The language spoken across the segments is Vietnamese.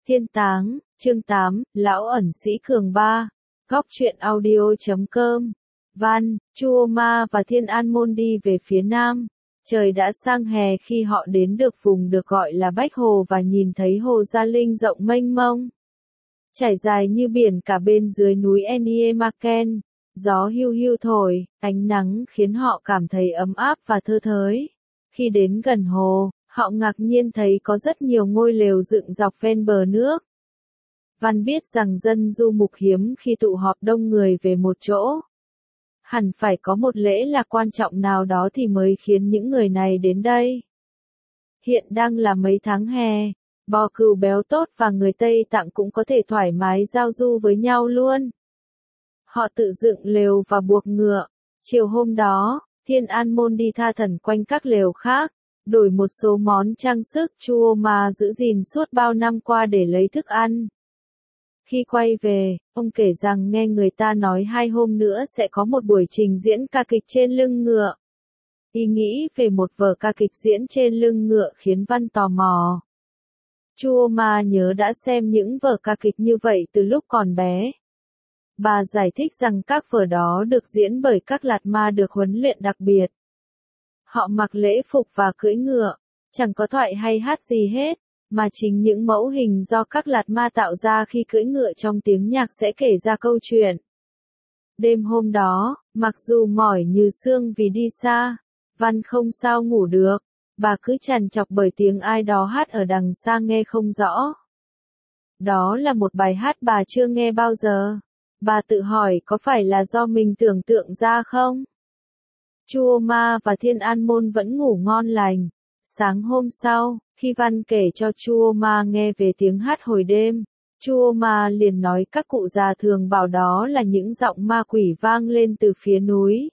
Thiên táng, chương 8, Lão ẩn sĩ cường ba. Góc truyện audio.com. Văn, Chu Ma và Thiên An Môn đi về phía nam. Trời đã sang hè khi họ đến được vùng được gọi là Bách Hồ và nhìn thấy hồ Gia Linh rộng mênh mông, trải dài như biển cả bên dưới núi Eniemaken. Gió hiu hiu thổi, ánh nắng khiến họ cảm thấy ấm áp và thơ thới. Khi đến gần hồ, họ ngạc nhiên thấy có rất nhiều ngôi lều dựng dọc ven bờ nước. Văn biết rằng dân du mục hiếm khi tụ họp đông người về một chỗ. Hẳn phải có một lễ là quan trọng nào đó thì mới khiến những người này đến đây. Hiện đang là mấy tháng hè, bò cừu béo tốt và người Tây Tạng cũng có thể thoải mái giao du với nhau luôn. Họ tự dựng lều và buộc ngựa. Chiều hôm đó, Thiên An Môn đi tha thần quanh các lều khác, đổi một số món trang sức Chu Ma giữ gìn suốt bao năm qua để lấy thức ăn. Khi quay về, ông kể rằng nghe người ta nói 2 hôm nữa sẽ có một buổi trình diễn ca kịch trên lưng ngựa. Ý nghĩ về một vở ca kịch diễn trên lưng ngựa khiến Văn tò mò. Chu Ma nhớ đã xem những vở ca kịch như vậy từ lúc còn bé. Bà giải thích rằng các vở đó được diễn bởi các lạt ma được huấn luyện đặc biệt. Họ mặc lễ phục và cưỡi ngựa, chẳng có thoại hay hát gì hết, mà chính những mẫu hình do các lạt ma tạo ra khi cưỡi ngựa trong tiếng nhạc sẽ kể ra câu chuyện. Đêm hôm đó, mặc dù mỏi như xương vì đi xa, Văn không sao ngủ được, bà cứ trằn trọc bởi tiếng ai đó hát ở đằng xa nghe không rõ. Đó là một bài hát bà chưa nghe bao giờ. Bà tự hỏi có phải là do mình tưởng tượng ra không? Chu Ma và Thiên An Môn vẫn ngủ ngon lành. Sáng hôm sau, khi Văn kể cho Chu Ma nghe về tiếng hát hồi đêm, Chu Ma liền nói các cụ già thường bảo đó là những giọng ma quỷ vang lên từ phía núi.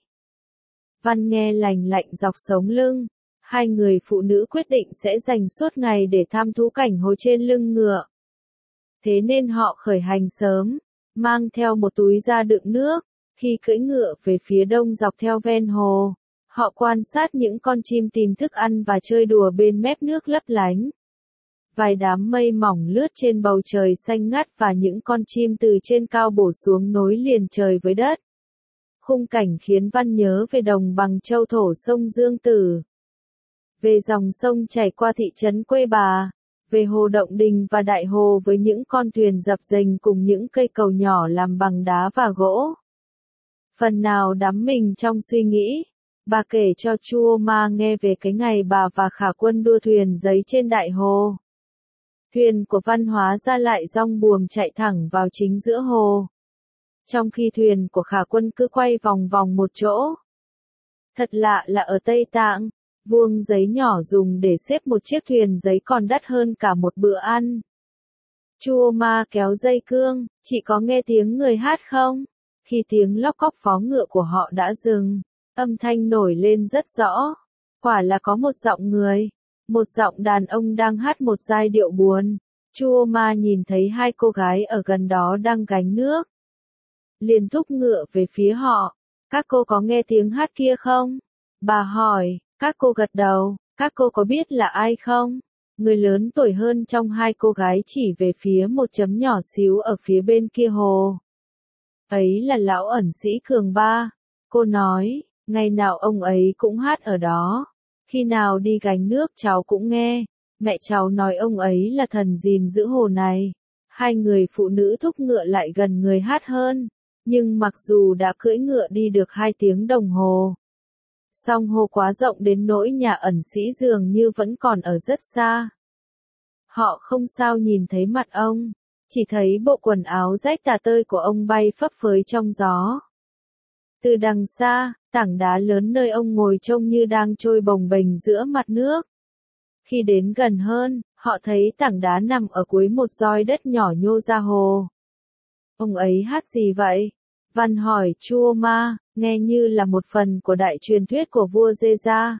Văn nghe lành lạnh dọc sống lưng. Hai người phụ nữ quyết định sẽ dành suốt ngày để tham thú cảnh hồ trên lưng ngựa. Thế nên họ khởi hành sớm, mang theo một túi da đựng nước. Khi cưỡi ngựa về phía đông dọc theo ven hồ, họ quan sát những con chim tìm thức ăn và chơi đùa bên mép nước lấp lánh. Vài đám mây mỏng lướt trên bầu trời xanh ngắt và những con chim từ trên cao bổ xuống nối liền trời với đất. Khung cảnh khiến Văn nhớ về đồng bằng châu thổ sông Dương Tử, về dòng sông chảy qua thị trấn quê bà, về hồ Động Đình và Đại Hồ với những con thuyền dập dềnh cùng những cây cầu nhỏ làm bằng đá và gỗ. Phần nào đắm mình trong suy nghĩ, bà kể cho Chu Ma nghe về cái ngày bà và Khả Quân đua thuyền giấy trên Đại Hồ. Thuyền của Văn hóa ra lại dong buồm chạy thẳng vào chính giữa hồ, trong khi thuyền của Khả Quân cứ quay vòng vòng một chỗ. Thật lạ là ở Tây Tạng, vuông giấy nhỏ dùng để xếp một chiếc thuyền giấy còn đắt hơn cả một bữa ăn. Chu Ma kéo dây cương, chị có nghe tiếng người hát không? Khi tiếng lóc cóc vó ngựa của họ đã dừng, âm thanh nổi lên rất rõ. Quả là có một giọng người, một giọng đàn ông đang hát một giai điệu buồn. Chu Ma nhìn thấy 2 cô gái ở gần đó đang gánh nước, liền thúc ngựa về phía họ. Các cô có nghe tiếng hát kia không? Bà hỏi. Các cô gật đầu. Các cô có biết là ai không? Người lớn tuổi hơn trong 2 cô gái chỉ về phía một chấm nhỏ xíu ở phía bên kia hồ. Ấy là lão ẩn sĩ cường ba. Cô nói, ngày nào ông ấy cũng hát ở đó. Khi nào đi gánh nước cháu cũng nghe. Mẹ cháu nói ông ấy là thần gìn giữ hồ này. 2 người phụ nữ thúc ngựa lại gần người hát hơn. Nhưng mặc dù đã cưỡi ngựa đi được 2 tiếng đồng hồ, song hồ quá rộng đến nỗi nhà ẩn sĩ dường như vẫn còn ở rất xa. Họ không sao nhìn thấy mặt ông, chỉ thấy bộ quần áo rách tả tơi của ông bay phấp phới trong gió. Từ đằng xa, tảng đá lớn nơi ông ngồi trông như đang trôi bồng bềnh giữa mặt nước. Khi đến gần hơn, họ thấy tảng đá nằm ở cuối một roi đất nhỏ nhô ra hồ. Ông ấy hát gì vậy? Văn hỏi Chu Ma, nghe như là một phần của đại truyền thuyết của vua Dê-gia.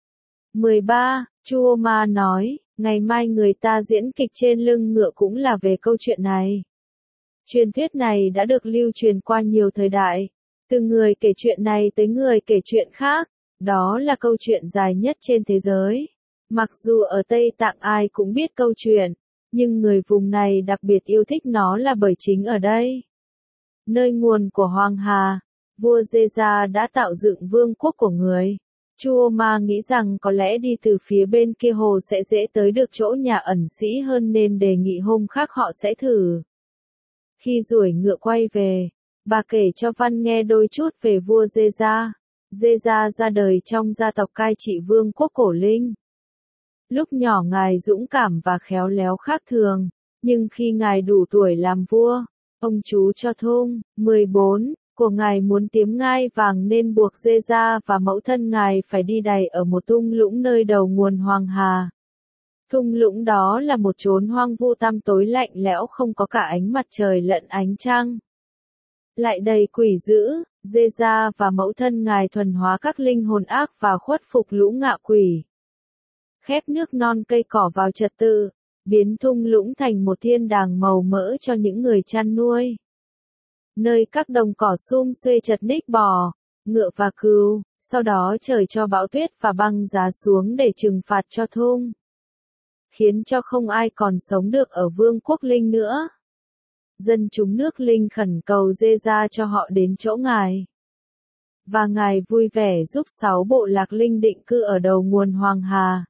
13. Chu Ma nói, ngày mai người ta diễn kịch trên lưng ngựa cũng là về câu chuyện này. Truyền thuyết này đã được lưu truyền qua nhiều thời đại, từ người kể chuyện này tới người kể chuyện khác. Đó là câu chuyện dài nhất trên thế giới. Mặc dù ở Tây Tạng ai cũng biết câu chuyện, Nhưng người vùng này đặc biệt yêu thích nó là bởi chính ở đây, nơi nguồn của Hoàng Hà, vua Dê-ra đã tạo dựng vương quốc của người. Chuoma nghĩ rằng có lẽ đi từ phía bên kia hồ sẽ dễ tới được chỗ nhà ẩn sĩ hơn nên đề nghị hôm khác họ sẽ thử. Khi ruổi ngựa quay về, bà kể cho Văn nghe đôi chút về vua Dê-ra. Dê-ra ra đời trong gia tộc cai trị vương quốc Cổ Linh. Lúc nhỏ ngài dũng cảm và khéo léo khác thường, nhưng khi ngài đủ tuổi làm vua, ông chú cho Thung, 14, của ngài muốn tiếm ngai vàng nên buộc Dê-ra và mẫu thân ngài phải đi đày ở một thung lũng nơi đầu nguồn Hoàng Hà. Thung lũng đó là một chốn hoang vu tăm tối lạnh lẽo không có cả ánh mặt trời lẫn ánh trăng. Lại đầy quỷ dữ, Dê-ra và mẫu thân ngài thuần hóa các linh hồn ác và khuất phục lũ ngạ quỷ. Khép nước non cây cỏ vào trật tự, biến thung lũng thành một thiên đàng màu mỡ cho những người chăn nuôi. Nơi các đồng cỏ sum xuê chật ních bò, ngựa và cừu, sau đó trời cho bão tuyết và băng giá xuống để trừng phạt cho Thung. Khiến cho không ai còn sống được ở vương quốc Linh nữa. Dân chúng nước Linh khẩn cầu Dê-ra cho họ đến chỗ ngài. Và ngài vui vẻ giúp 6 bộ lạc Linh định cư ở đầu nguồn Hoàng Hà.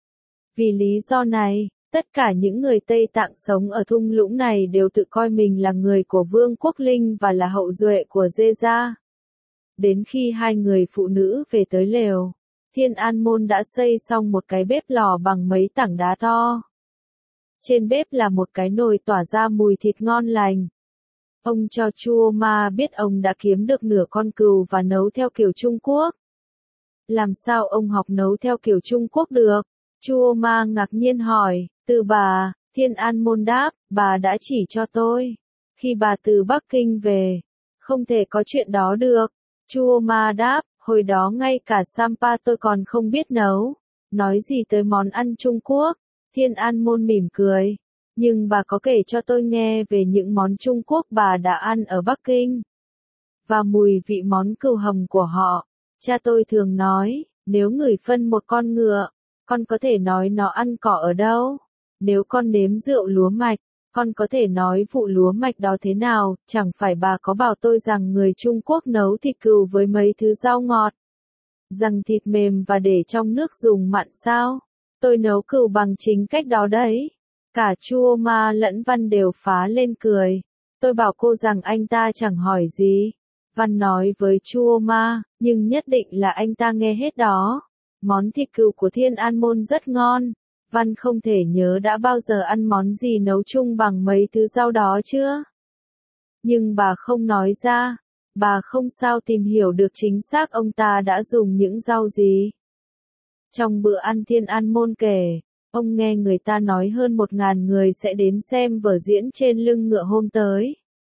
Vì lý do này, tất cả những người Tây Tạng sống ở thung lũng này đều tự coi mình là người của vương quốc Linh và là hậu duệ của Dê-ra. Đến khi hai người phụ nữ về tới lều, Thiên An Môn đã xây xong một cái bếp lò bằng mấy tảng đá to. Trên bếp là một cái nồi tỏa ra mùi thịt ngon lành. Ông cho Chuoma biết ông đã kiếm được nửa con cừu và nấu theo kiểu Trung Quốc. Làm sao ông học nấu theo kiểu Trung Quốc được? Chuoma ngạc nhiên hỏi, từ bà, Thiên An Môn đáp, bà đã chỉ cho tôi. Khi bà từ Bắc Kinh về, không thể có chuyện đó được. Chuoma đáp, hồi đó ngay cả Sampa tôi còn không biết nấu. Nói gì tới món ăn Trung Quốc? Thiên An Môn mỉm cười. Nhưng bà có kể cho tôi nghe về những món Trung Quốc bà đã ăn ở Bắc Kinh. Và mùi vị món cừu hầm của họ. Cha tôi thường nói, nếu ngửi phân một con ngựa, con có thể nói nó ăn cỏ ở đâu. Nếu con nếm rượu lúa mạch, con có thể nói vụ lúa mạch đó thế nào. Chẳng phải bà có bảo tôi rằng người Trung Quốc nấu thịt cừu với mấy thứ rau ngọt, rằng thịt mềm và để trong nước dùng mặn sao? Tôi nấu cừu bằng chính cách đó đấy. Cả Chuoma lẫn Văn đều phá lên cười. Tôi bảo cô rằng anh ta chẳng hỏi gì. Văn nói với Chuoma, nhưng nhất định là anh ta nghe hết đó. Món thịt cừu của Thiên An Môn rất ngon. Văn không thể nhớ đã bao giờ ăn món gì nấu chung bằng mấy thứ rau đó chưa? Nhưng bà không nói ra. Bà không sao tìm hiểu được chính xác ông ta đã dùng những rau gì. Trong bữa ăn Thiên An Môn kể, ông nghe người ta nói hơn 1.000 người sẽ đến xem vở diễn trên lưng ngựa hôm tới.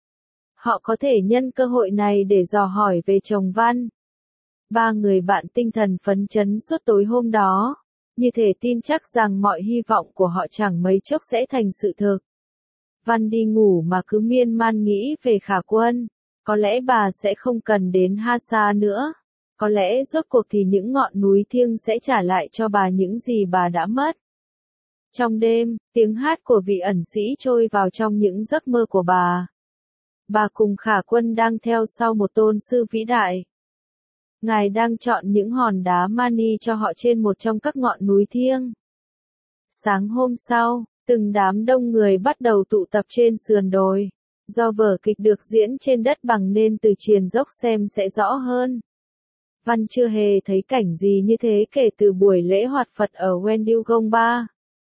Họ có thể nhân cơ hội này để dò hỏi về chồng Văn. 3 người bạn tinh thần phấn chấn suốt tối hôm đó, như thể tin chắc rằng mọi hy vọng của họ chẳng mấy chốc sẽ thành sự thực. Văn đi ngủ mà cứ miên man nghĩ về Khả Quân. Có lẽ bà sẽ không cần đến Hasa nữa. Có lẽ rốt cuộc thì những ngọn núi thiêng sẽ trả lại cho bà những gì bà đã mất. Trong đêm, tiếng hát của vị ẩn sĩ trôi vào trong những giấc mơ của bà. Bà cùng Khả Quân đang theo sau một tôn sư vĩ đại. Ngài đang chọn những hòn đá mani cho họ trên một trong các ngọn núi thiêng. Sáng hôm sau, từng đám đông người bắt đầu tụ tập trên sườn đồi. Do vở kịch được diễn trên đất bằng nên từ triền dốc xem sẽ rõ hơn. Văn chưa hề thấy cảnh gì như thế kể từ buổi lễ hoạt Phật ở Wendyugongba.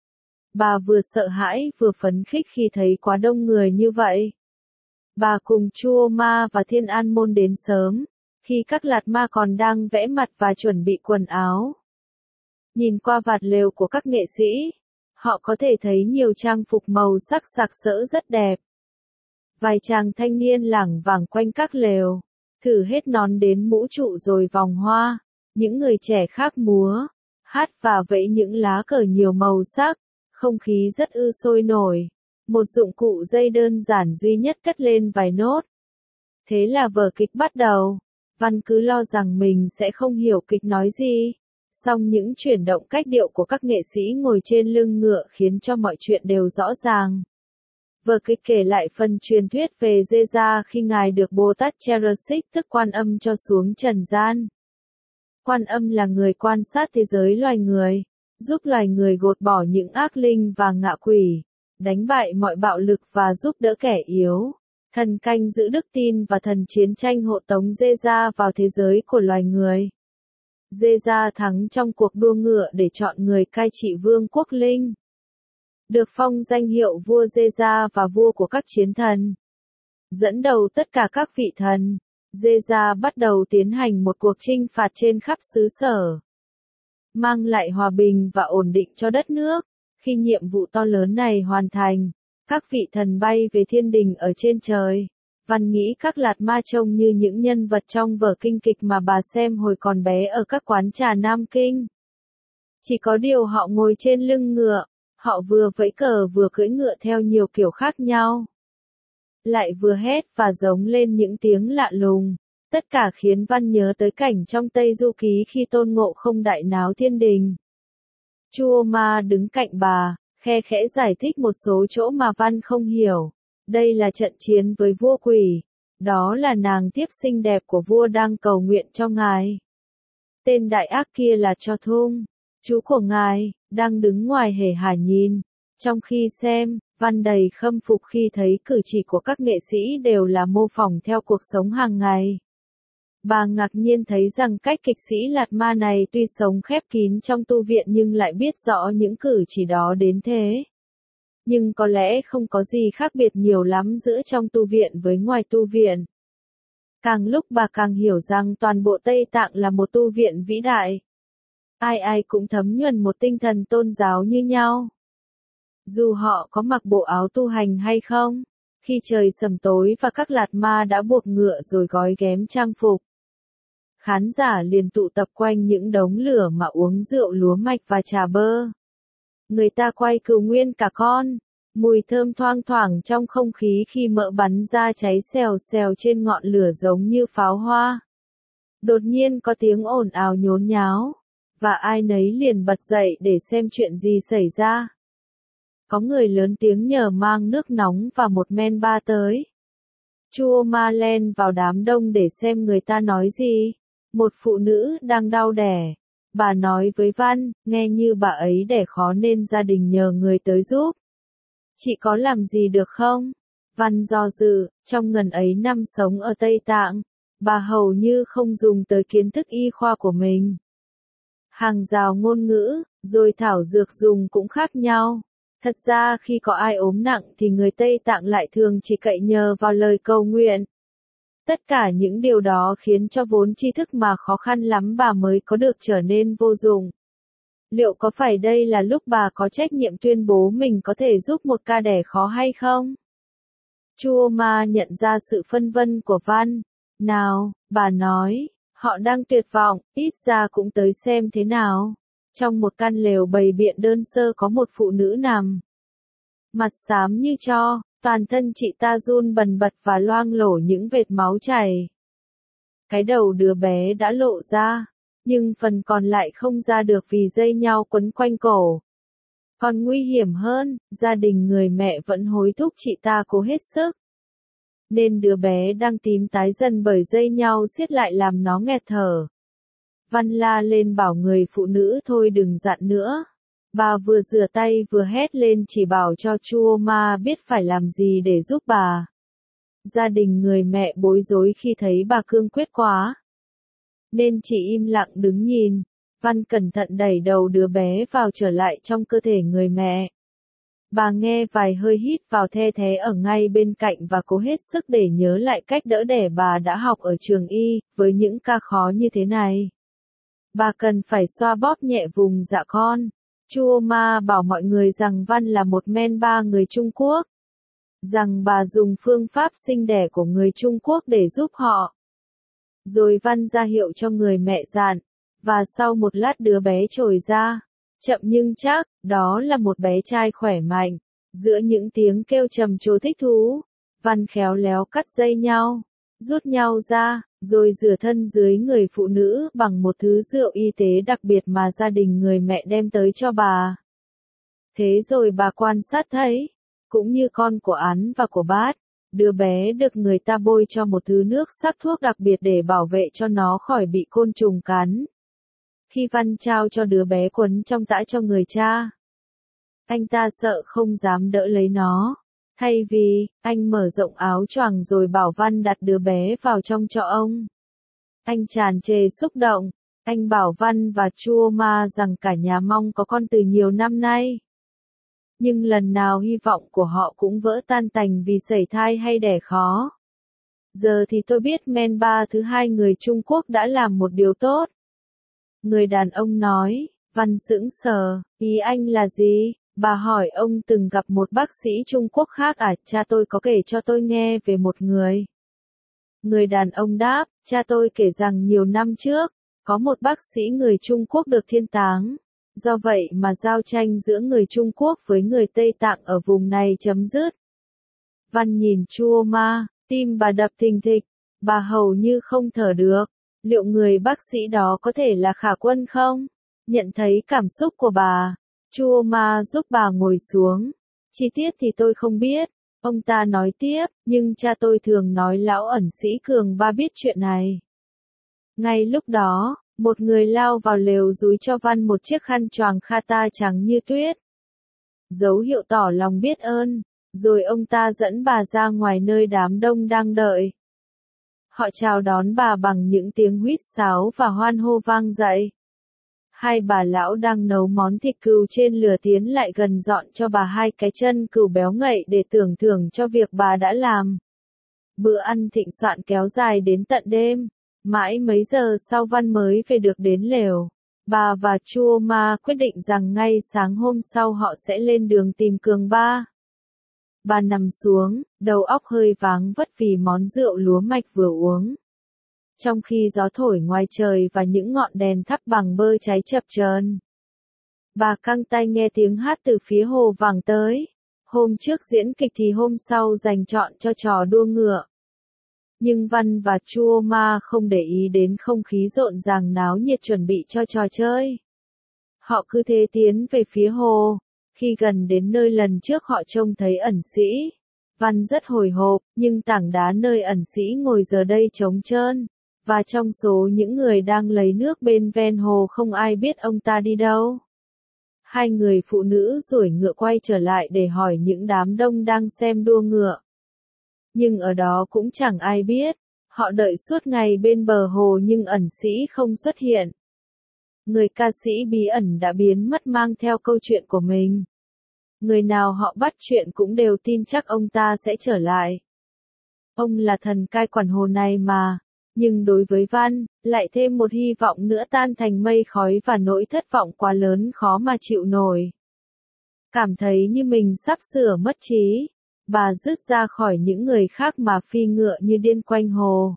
Bà vừa sợ hãi vừa phấn khích khi thấy quá đông người như vậy. Bà cùng Chuoma và Thiên An Môn đến sớm, khi các lạt ma còn đang vẽ mặt và chuẩn bị quần áo. Nhìn qua vạt lều của các nghệ sĩ, họ có thể thấy nhiều trang phục màu sắc sặc sỡ rất đẹp. Vài chàng thanh niên lảng vảng quanh các lều, thử hết nón đến mũ trụ rồi vòng hoa. Những người trẻ khác múa, hát và vẫy những lá cờ nhiều màu sắc. Không khí rất sôi nổi. Một dụng cụ dây đơn giản duy nhất cất lên vài nốt. Thế là vở kịch bắt đầu. Văn cứ lo rằng mình sẽ không hiểu kịch nói gì. Song những chuyển động cách điệu của các nghệ sĩ ngồi trên lưng ngựa khiến cho mọi chuyện đều rõ ràng. Vở kịch kể lại phần truyền thuyết về Dê-ra khi ngài được Bồ Tát Cherasik tức Quan Âm cho xuống trần gian. Quan Âm là người quan sát thế giới loài người, giúp loài người gột bỏ những ác linh và ngạ quỷ, đánh bại mọi bạo lực và giúp đỡ kẻ yếu. Thần canh giữ đức tin và thần chiến tranh hộ tống Dê-ra vào thế giới của loài người. Dê-ra thắng trong cuộc đua ngựa để chọn người cai trị vương quốc linh. Được phong danh hiệu vua Dê-ra và vua của các chiến thần. Dẫn đầu tất cả các vị thần, Dê-ra bắt đầu tiến hành một cuộc chinh phạt trên khắp xứ sở. Mang lại hòa bình và ổn định cho đất nước. Khi nhiệm vụ to lớn này hoàn thành, các vị thần bay về thiên đình ở trên trời. Văn nghĩ các lạt ma trông như những nhân vật trong vở kinh kịch mà bà xem hồi còn bé ở các quán trà Nam Kinh. Chỉ có điều họ ngồi trên lưng ngựa, họ vừa vẫy cờ vừa cưỡi ngựa theo nhiều kiểu khác nhau. Lại vừa hét và giống lên những tiếng lạ lùng. Tất cả khiến Văn nhớ tới cảnh trong Tây Du Ký khi Tôn Ngộ Không đại náo thiên đình. Chua Ma đứng cạnh bà, khe khẽ giải thích một số chỗ mà Văn không hiểu. Đây là trận chiến với vua quỷ. Đó là nàng tiếp xinh đẹp của vua đang cầu nguyện cho ngài. Tên đại ác kia là Cho Thung, chú của ngài, đang đứng ngoài hề hả nhìn. Trong khi xem, Văn đầy khâm phục khi thấy cử chỉ của các nghệ sĩ đều là mô phỏng theo cuộc sống hàng ngày. Bà ngạc nhiên thấy rằng cách kịch sĩ Lạt Ma này tuy sống khép kín trong tu viện nhưng lại biết rõ những cử chỉ đó đến thế. Nhưng có lẽ không có gì khác biệt nhiều lắm giữa trong tu viện với ngoài tu viện. Càng lúc bà càng hiểu rằng toàn bộ Tây Tạng là một tu viện vĩ đại. Ai ai cũng thấm nhuần một tinh thần tôn giáo như nhau. Dù họ có mặc bộ áo tu hành hay không, khi trời sầm tối và các lạt ma đã buộc ngựa rồi gói ghém trang phục. Khán giả liền tụ tập quanh những đống lửa mà uống rượu lúa mạch và trà bơ. Người ta quay cừu nguyên cả con, mùi thơm thoang thoảng trong không khí khi mỡ bắn ra cháy xèo xèo trên ngọn lửa giống như pháo hoa. Đột nhiên có tiếng ồn ào nhốn nháo, và ai nấy liền bật dậy để xem chuyện gì xảy ra. Có người lớn tiếng nhờ mang nước nóng và một men ba tới. Chua Ma len vào đám đông để xem người ta nói gì. Một phụ nữ đang đau đẻ. Bà nói với Văn, nghe như bà ấy đẻ khó nên gia đình nhờ người tới giúp. Chị có làm gì được không? Văn do dự, trong ngần ấy năm sống ở Tây Tạng, bà hầu như không dùng tới kiến thức y khoa của mình. Hàng rào ngôn ngữ, rồi thảo dược dùng cũng khác nhau. Thật ra khi có ai ốm nặng thì người Tây Tạng lại thường chỉ cậy nhờ vào lời cầu nguyện. Tất cả những điều đó khiến cho vốn tri thức mà khó khăn lắm bà mới có được trở nên vô dụng. Liệu có phải đây là lúc bà có trách nhiệm tuyên bố mình có thể giúp một ca đẻ khó hay không? Chua Ma nhận ra sự phân vân của Văn. Nào, bà nói, họ đang tuyệt vọng, ít ra cũng tới xem thế nào. Trong một căn lều bày biện đơn sơ có một phụ nữ nằm. Mặt xám như tro, toàn thân chị ta run bần bật và loang lổ những vệt máu chảy. Cái đầu đứa bé đã lộ ra, nhưng phần còn lại không ra được vì dây nhau quấn quanh cổ. Còn nguy hiểm hơn, gia đình người mẹ vẫn hối thúc chị ta cố hết sức. Nên đứa bé đang tím tái dần bởi dây nhau siết lại làm nó nghẹt thở. Văn la lên bảo người phụ nữ thôi đừng dặn nữa. Bà vừa rửa tay vừa hét lên chỉ bảo cho Chua Ma biết phải làm gì để giúp bà. Gia đình người mẹ bối rối khi thấy bà cương quyết quá. Nên chỉ im lặng đứng nhìn. Văn cẩn thận đẩy đầu đứa bé vào trở lại trong cơ thể người mẹ. Bà nghe vài hơi hít vào the thé ở ngay bên cạnh và cố hết sức để nhớ lại cách đỡ đẻ bà đã học ở trường y, với những ca khó như thế này. Bà cần phải xoa bóp nhẹ vùng dạ con. Chua Ma bảo mọi người rằng Văn là một men ba người Trung Quốc. Rằng bà dùng phương pháp sinh đẻ của người Trung Quốc để giúp họ. Rồi Văn ra hiệu cho người mẹ dạn. Và sau một lát đứa bé trồi ra. Chậm nhưng chắc, đó là một bé trai khỏe mạnh. Giữa những tiếng kêu trầm trồ thích thú, Văn khéo léo cắt dây nhau, rút nhau ra, rồi rửa thân dưới người phụ nữ bằng một thứ rượu y tế đặc biệt mà gia đình người mẹ đem tới cho bà. Thế rồi bà quan sát thấy, cũng như con của Án và của Bát, đứa bé được người ta bôi cho một thứ nước sắc thuốc đặc biệt để bảo vệ cho nó khỏi bị côn trùng cắn. Khi Văn trao cho đứa bé quấn trong tã cho người cha, anh ta sợ không dám đỡ lấy nó. Thay vì, anh mở rộng áo choàng rồi bảo Văn đặt đứa bé vào trong cho ông. Anh tràn trề xúc động, anh bảo Văn và Chuoma rằng cả nhà mong có con từ nhiều năm nay. Nhưng lần nào hy vọng của họ cũng vỡ tan tành vì sẩy thai hay đẻ khó. Giờ thì tôi biết member thứ hai người Trung Quốc đã làm một điều tốt. Người đàn ông nói, Văn sững sờ, ý anh là gì? Bà hỏi ông từng gặp một bác sĩ Trung Quốc khác à? Cha tôi có kể cho tôi nghe về một người. Người đàn ông đáp, cha tôi kể rằng nhiều năm trước, có một bác sĩ người Trung Quốc được thiên táng. Do vậy mà giao tranh giữa người Trung Quốc với người Tây Tạng ở vùng này chấm dứt. Văn nhìn Chuoma, tim bà đập thình thịch, bà hầu như không thở được. Liệu người bác sĩ đó có thể là Khả Quân không? Nhận thấy cảm xúc của bà, Chuoma giúp bà ngồi xuống. Chi tiết thì tôi không biết, ông ta nói tiếp, nhưng cha tôi thường nói lão ẩn sĩ Cường Ba biết chuyện này. Ngay lúc đó, một người lao vào lều dúi cho Văn một chiếc khăn choàng kata trắng như tuyết. Dấu hiệu tỏ lòng biết ơn, rồi ông ta dẫn bà ra ngoài nơi đám đông đang đợi. Họ chào đón bà bằng những tiếng huýt sáo và hoan hô vang dậy. Hai bà lão đang nấu món thịt cừu trên lửa tiến lại gần dọn cho bà hai cái chân cừu béo ngậy để tưởng thưởng cho việc bà đã làm. Bữa ăn thịnh soạn kéo dài đến tận đêm. Mãi mấy giờ sau Văn mới về được đến lều. Bà và Chuoma quyết định rằng ngay sáng hôm sau họ sẽ lên đường tìm Cường Ba. Bà nằm xuống, đầu óc hơi váng vất vì món rượu lúa mạch vừa uống. Trong khi gió thổi ngoài trời và những ngọn đèn thắp bằng bơ cháy chập chờn, bà căng tai nghe tiếng hát từ phía hồ vẳng tới. Hôm trước diễn kịch thì hôm sau dành chọn cho trò đua ngựa. Nhưng Văn và Chuoma không để ý đến không khí rộn ràng náo nhiệt chuẩn bị cho trò chơi. Họ cứ thế tiến về phía hồ. Khi gần đến nơi lần trước họ trông thấy ẩn sĩ, Văn rất hồi hộp, nhưng tảng đá nơi ẩn sĩ ngồi giờ đây trống trơn. Và trong số những người đang lấy nước bên ven hồ không ai biết ông ta đi đâu. Hai người phụ nữ ruổi ngựa quay trở lại để hỏi những đám đông đang xem đua ngựa. Nhưng ở đó cũng chẳng ai biết. Họ đợi suốt ngày bên bờ hồ nhưng ẩn sĩ không xuất hiện. Người ca sĩ bí ẩn đã biến mất mang theo câu chuyện của mình. Người nào họ bắt chuyện cũng đều tin chắc ông ta sẽ trở lại. Ông là thần cai quản hồ này mà. Nhưng đối với Văn, lại thêm một hy vọng nữa tan thành mây khói và nỗi thất vọng quá lớn khó mà chịu nổi. Cảm thấy như mình sắp sửa mất trí, bà rứt ra khỏi những người khác mà phi ngựa như điên quanh hồ.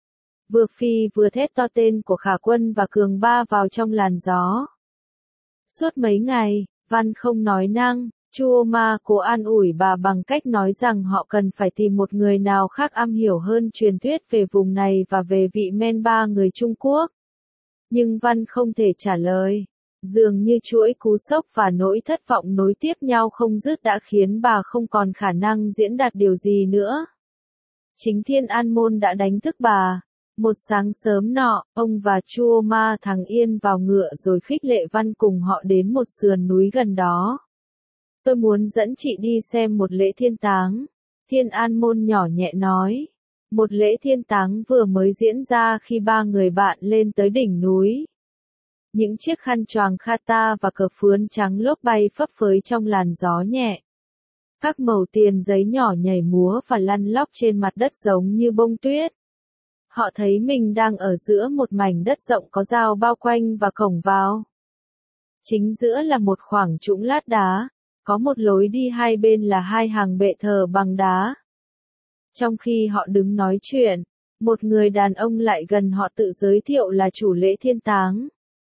Vừa phi vừa thét to tên của Khả Quân và Cường Ba vào trong làn gió. Suốt mấy ngày, Văn không nói năng. Chuoma cố an ủi bà bằng cách nói rằng họ cần phải tìm một người nào khác am hiểu hơn truyền thuyết về vùng này và về vị member người Trung Quốc. Nhưng Văn không thể trả lời. Dường như chuỗi cú sốc và nỗi thất vọng nối tiếp nhau không dứt đã khiến bà không còn khả năng diễn đạt điều gì nữa. Chính Thiên An Môn đã đánh thức bà. Một sáng sớm nọ, ông và Chuoma thằng Yên vào ngựa rồi khích lệ Văn cùng họ đến một sườn núi gần đó. Tôi muốn dẫn chị đi xem một lễ thiên táng. Thiên An Môn nhỏ nhẹ nói. Một lễ thiên táng vừa mới diễn ra khi ba người bạn lên tới đỉnh núi. Những chiếc khăn choàng kata và cờ phướn trắng lốp bay phấp phới trong làn gió nhẹ. Các mẩu tiền giấy nhỏ nhảy múa và lăn lóc trên mặt đất giống như bông tuyết. Họ thấy mình đang ở giữa một mảnh đất rộng có rào bao quanh và cổng vào. Chính giữa là một khoảng trũng lát đá. Có một lối đi hai bên là hai hàng bệ thờ bằng đá. Trong khi họ đứng nói chuyện, một người đàn ông lại gần họ tự giới thiệu là chủ lễ thiên táng.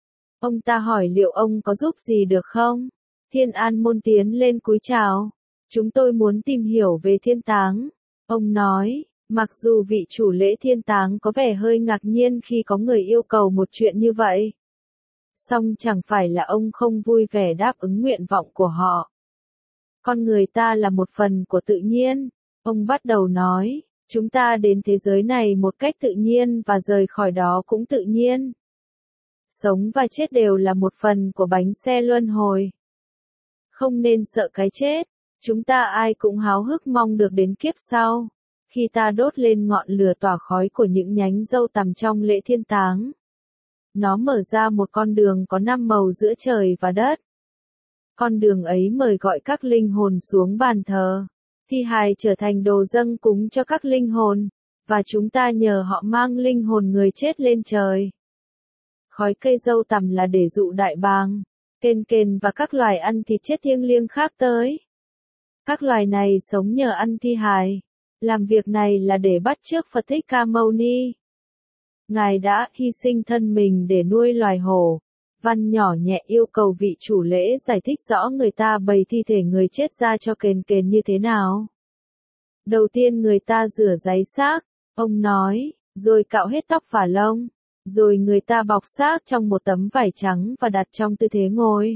Ông ta hỏi liệu ông có giúp gì được không? Thiên An Môn tiến lên cúi chào. Chúng tôi muốn tìm hiểu về thiên táng. Ông nói, Mặc dù vị chủ lễ thiên táng có vẻ hơi ngạc nhiên khi có người yêu cầu một chuyện như vậy. Song chẳng phải là ông không vui vẻ đáp ứng nguyện vọng của họ. Con người ta là một phần của tự nhiên, ông bắt đầu nói, chúng ta đến thế giới này một cách tự nhiên và rời khỏi đó cũng tự nhiên. Sống và chết đều là một phần của bánh xe luân hồi. Không nên sợ cái chết, chúng ta ai cũng háo hức mong được đến kiếp sau. Khi ta đốt lên ngọn lửa tỏa khói của những nhánh dâu tằm trong lễ thiên táng, nó mở ra một con đường có 5 màu giữa trời và đất. Con đường ấy mời gọi các linh hồn xuống bàn thờ. Thi hài trở thành đồ dâng cúng cho các linh hồn, và chúng ta nhờ họ mang linh hồn người chết lên trời. Khói cây dâu tằm là để dụ đại bàng, kền kền và các loài ăn thịt chết thiêng liêng khác tới. Các loài này sống nhờ ăn thi hài. Làm việc này là để bắt chước Phật Thích Ca Mâu Ni. Ngài đã hy sinh thân mình để nuôi loài hổ. Văn nhỏ nhẹ yêu cầu vị chủ lễ giải thích rõ người ta bày thi thể người chết ra cho kền kền như thế nào. Đầu tiên người ta rửa ráy xác, ông nói, rồi cạo hết tóc và lông, rồi người ta bọc xác trong một tấm vải trắng và đặt trong tư thế ngồi.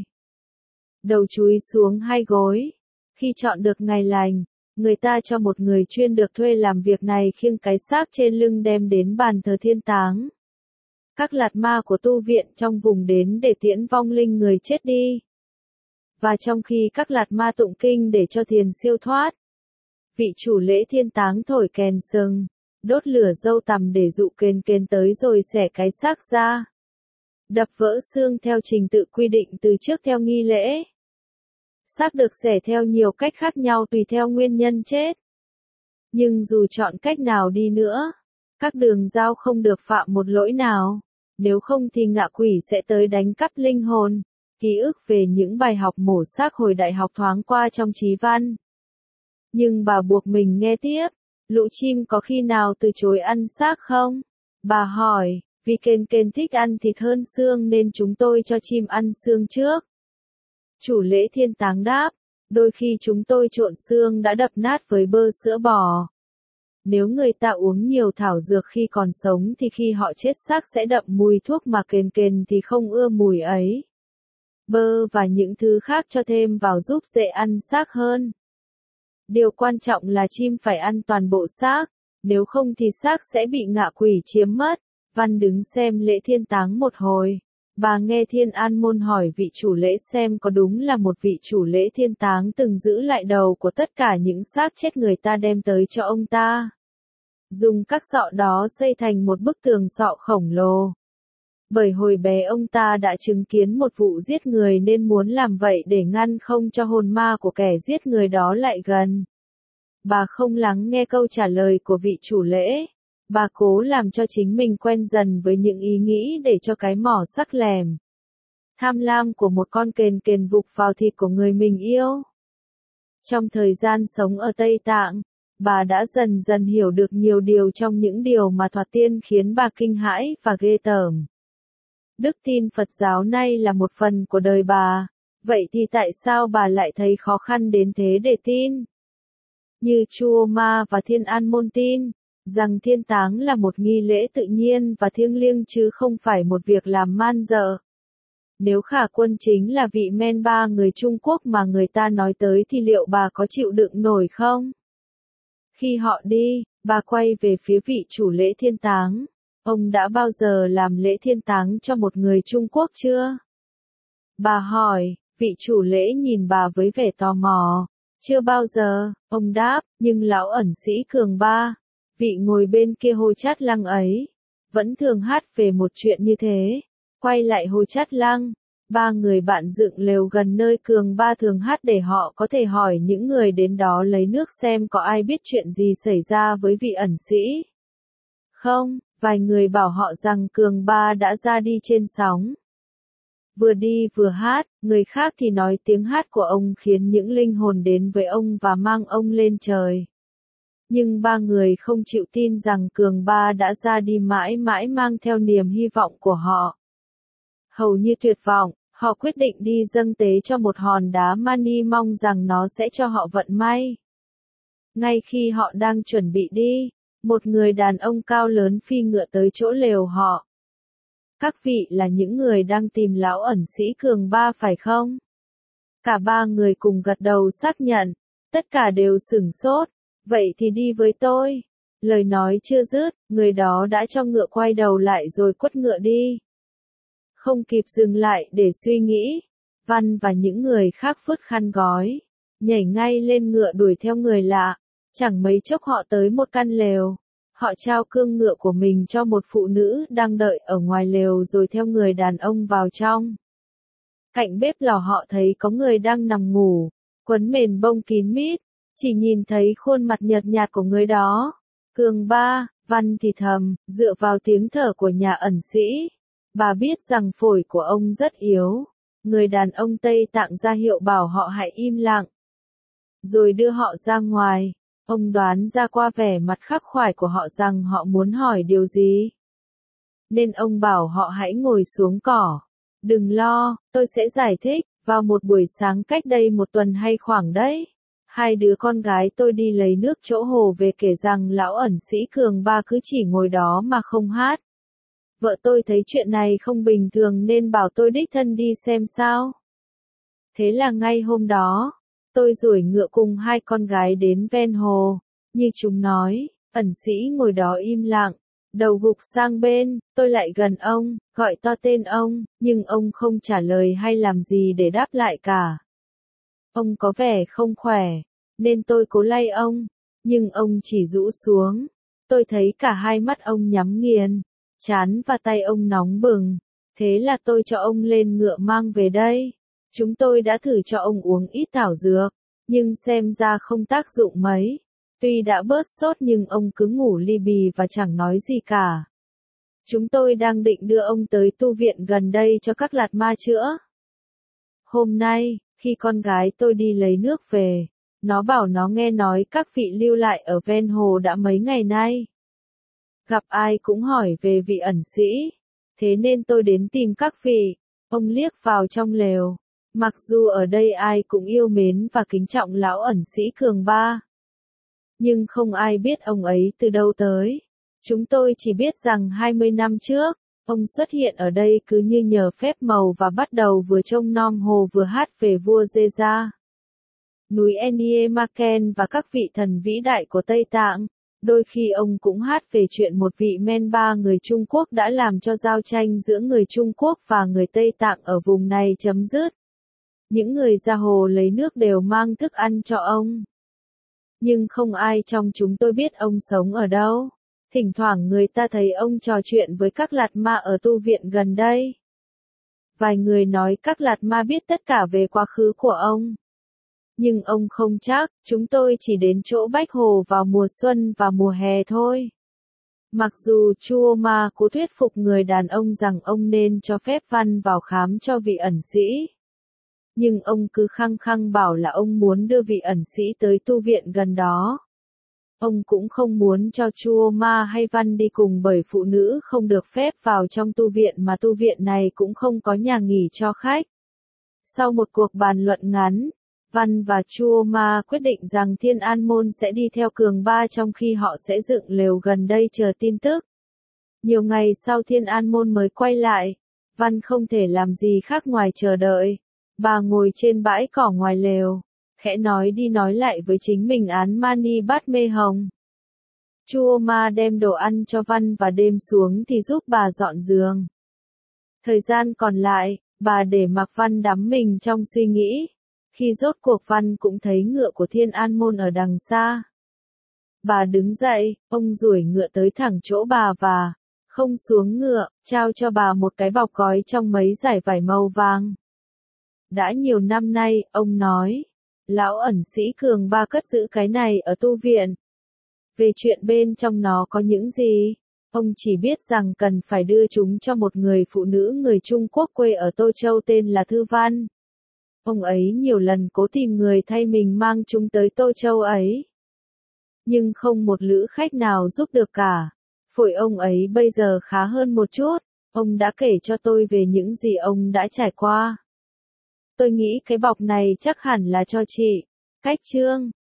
Đầu chúi xuống hai gối. Khi chọn được ngày lành, người ta cho một người chuyên được thuê làm việc này khiêng cái xác trên lưng đem đến bàn thờ thiên táng. Các lạt ma của tu viện trong vùng đến để tiễn vong linh người chết đi. Và trong khi các lạt ma tụng kinh để cho thiền siêu thoát, vị chủ lễ thiên táng thổi kèn sừng, đốt lửa dâu tằm để dụ kền kền tới rồi xẻ cái xác ra. Đập vỡ xương theo trình tự quy định từ trước theo nghi lễ. Xác được xẻ theo nhiều cách khác nhau tùy theo nguyên nhân chết. Nhưng dù chọn cách nào đi nữa, các đường dao không được phạm một lỗi nào, nếu không thì ngạ quỷ sẽ tới đánh cắp linh hồn, ký ức về những bài học mổ xác hồi đại học thoáng qua trong trí văn. Nhưng bà buộc mình nghe tiếp, lũ chim có khi nào từ chối ăn xác không? Bà hỏi, vì kền kền thích ăn thịt hơn xương nên chúng tôi cho chim ăn xương trước. Chủ lễ thiên táng đáp, đôi khi chúng tôi trộn xương đã đập nát với bơ sữa bò. Nếu người ta uống nhiều thảo dược khi còn sống thì khi họ chết xác sẽ đậm mùi thuốc mà kền kền thì không ưa mùi ấy. Bơ và những thứ khác cho thêm vào giúp dễ ăn xác hơn. Điều quan trọng là chim phải ăn toàn bộ xác, nếu không thì xác sẽ bị ngạ quỷ chiếm mất. Văn đứng xem lễ thiên táng một hồi. Bà nghe Thiên An Môn hỏi vị chủ lễ xem có đúng là một vị chủ lễ thiên táng từng giữ lại đầu của tất cả những xác chết người ta đem tới cho ông ta. Dùng các sọ đó xây thành một bức tường sọ khổng lồ. Bởi hồi bé ông ta đã chứng kiến một vụ giết người nên muốn làm vậy để ngăn không cho hồn ma của kẻ giết người đó lại gần. Bà không lắng nghe câu trả lời của vị chủ lễ. Bà cố làm cho chính mình quen dần với những ý nghĩ để cho cái mỏ sắc lẻm. Tham lam của một con kền kền vục vào thịt của người mình yêu. Trong thời gian sống ở Tây Tạng, bà đã dần dần hiểu được nhiều điều trong những điều mà Thoạt Tiên khiến bà kinh hãi và ghê tởm. Đức tin Phật giáo nay là một phần của đời bà, vậy thì tại sao bà lại thấy khó khăn đến thế để tin? Như Chua Ma và Thiên An Môn tin rằng thiên táng là một nghi lễ tự nhiên và thiêng liêng chứ không phải một việc làm man dợ. Nếu Khả Quân chính là vị men ba người Trung Quốc mà người ta nói tới thì liệu bà có chịu đựng nổi không? Khi họ đi, bà quay về phía vị chủ lễ thiên táng. Ông đã bao giờ làm lễ thiên táng cho một người Trung Quốc chưa? Bà hỏi, vị chủ lễ nhìn bà với vẻ tò mò. Chưa bao giờ, ông đáp, nhưng lão ẩn sĩ Cường Ba, vị ngồi bên kia Hồ Chát Lăng ấy, vẫn thường hát về một chuyện như thế. Quay lại Hồ Chát Lăng, ba người bạn dựng lều gần nơi Cường Ba thường hát để họ có thể hỏi những người đến đó lấy nước xem có ai biết chuyện gì xảy ra với vị ẩn sĩ. Không, vài người bảo họ rằng Cường Ba đã ra đi trên sóng. Vừa đi vừa hát, người khác thì nói tiếng hát của ông khiến những linh hồn đến với ông và mang ông lên trời. Nhưng ba người không chịu tin rằng Cường Ba đã ra đi mãi mãi mang theo niềm hy vọng của họ. Hầu như tuyệt vọng, họ quyết định đi dâng tế cho một hòn đá mani mong rằng nó sẽ cho họ vận may. Ngay khi họ đang chuẩn bị đi, Một người đàn ông cao lớn phi ngựa tới chỗ lều họ. Các vị là những người đang tìm lão ẩn sĩ Cường Ba phải không? Cả ba người cùng gật đầu xác nhận. Tất cả đều sửng sốt. Vậy thì đi với tôi. Lời nói chưa dứt, người đó đã cho ngựa quay đầu lại rồi quất ngựa đi. Không kịp dừng lại để suy nghĩ, Văn và những người khác phất khăn gói, nhảy ngay lên ngựa đuổi theo người lạ. Chẳng mấy chốc họ tới một căn lều. Họ trao cương ngựa của mình cho một phụ nữ đang đợi ở ngoài lều rồi theo người đàn ông vào trong. Cạnh bếp lò họ thấy có người đang nằm ngủ, quấn mền bông kín mít, chỉ nhìn thấy khuôn mặt nhợt nhạt của người đó. Cường Ba, Văn thì thầm, dựa vào tiếng thở của nhà ẩn sĩ. Bà biết rằng phổi của ông rất yếu. Người đàn ông Tây Tạng ra hiệu bảo họ hãy im lặng. Rồi đưa họ ra ngoài. Ông đoán ra qua vẻ mặt khắc khoải của họ rằng họ muốn hỏi điều gì. Nên ông bảo họ hãy ngồi xuống cỏ. Đừng lo, tôi sẽ giải thích. Vào một buổi sáng cách đây một tuần hay khoảng đấy. Hai đứa con gái tôi đi lấy nước chỗ hồ về kể rằng lão ẩn sĩ Cường Ba cứ chỉ ngồi đó mà không hát. Vợ tôi thấy chuyện này không bình thường nên bảo tôi đích thân đi xem sao. Thế là ngay hôm đó, tôi duỗi ngựa cùng hai con gái đến ven hồ. Như chúng nói, ẩn sĩ ngồi đó im lặng, đầu gục sang bên. Tôi lại gần ông, gọi to tên ông, nhưng ông không trả lời hay làm gì để đáp lại cả. Ông có vẻ không khỏe, nên tôi cố lay ông, nhưng ông chỉ rũ xuống. Tôi thấy cả hai mắt ông nhắm nghiền, trán và tay ông nóng bừng. Thế là tôi cho ông lên ngựa mang về đây. Chúng tôi đã thử cho ông uống ít thảo dược, nhưng xem ra không tác dụng mấy. Tuy đã bớt sốt nhưng ông cứ ngủ li bì và chẳng nói gì cả. Chúng tôi đang định đưa ông tới tu viện gần đây cho các lạt ma chữa. Hôm nay, khi con gái tôi đi lấy nước về, nó bảo nó nghe nói các vị lưu lại ở ven hồ đã mấy ngày nay. Gặp ai cũng hỏi về vị ẩn sĩ. Thế nên tôi đến tìm các vị. Ông liếc vào trong lều. Mặc dù ở đây ai cũng yêu mến và kính trọng lão ẩn sĩ Cường Ba, nhưng không ai biết ông ấy từ đâu tới. Chúng tôi chỉ biết rằng 20 năm trước, ông xuất hiện ở đây cứ như nhờ phép màu và bắt đầu vừa trông nom hồ vừa hát về vua Dê-gia, núi Eniemaken và các vị thần vĩ đại của Tây Tạng. Đôi khi ông cũng hát về chuyện một vị men-ba người Trung Quốc đã làm cho giao tranh giữa người Trung Quốc và người Tây Tạng ở vùng này chấm dứt. Những người ra hồ lấy nước đều mang thức ăn cho ông. Nhưng không ai trong chúng tôi biết ông sống ở đâu. Thỉnh thoảng người ta thấy ông trò chuyện với các lạt ma ở tu viện gần đây. Vài người nói các lạt ma biết tất cả về quá khứ của ông. Nhưng ông không chắc, chúng tôi chỉ đến chỗ Bách Hồ vào mùa xuân và mùa hè thôi. Mặc dù Chua Ma cố thuyết phục người đàn ông rằng ông nên cho phép Văn vào khám cho vị ẩn sĩ. Nhưng ông cứ khăng khăng bảo là ông muốn đưa vị ẩn sĩ tới tu viện gần đó. Ông cũng không muốn cho Chua Ma hay Văn đi cùng bởi phụ nữ không được phép vào trong tu viện mà tu viện này cũng không có nhà nghỉ cho khách. Sau một cuộc bàn luận ngắn, Văn và Chua Ma quyết định rằng Thiên An Môn sẽ đi theo Cường Ba trong khi họ sẽ dựng lều gần đây chờ tin tức. Nhiều ngày sau Thiên An Môn mới quay lại, Văn không thể làm gì khác ngoài chờ đợi. Bà ngồi trên bãi cỏ ngoài lều, khẽ nói đi nói lại với chính mình án Mani Bát Mê Hồng. Chua Ma đem đồ ăn cho Văn và đêm xuống thì giúp bà dọn giường. Thời gian còn lại, bà để mặc Văn đắm mình trong suy nghĩ. Khi rốt cuộc Văn cũng thấy ngựa của Thiên An Môn ở đằng xa. Bà đứng dậy, ông duỗi ngựa tới thẳng chỗ bà và, không xuống ngựa, trao cho bà một cái bọc gói trong mấy dải vải màu vàng. Đã nhiều năm nay, ông nói, lão ẩn sĩ Cường Ba cất giữ cái này ở tu viện. Về chuyện bên trong nó có những gì, ông chỉ biết rằng cần phải đưa chúng cho một người phụ nữ người Trung Quốc quê ở Tô Châu tên là Thư Văn. Ông ấy nhiều lần cố tìm người thay mình mang chúng tới Tô Châu ấy. Nhưng không một lữ khách nào giúp được cả. Phổi ông ấy bây giờ khá hơn một chút, ông đã kể cho tôi về những gì ông đã trải qua. Tôi nghĩ cái bọc này chắc hẳn là cho chị. Cách chương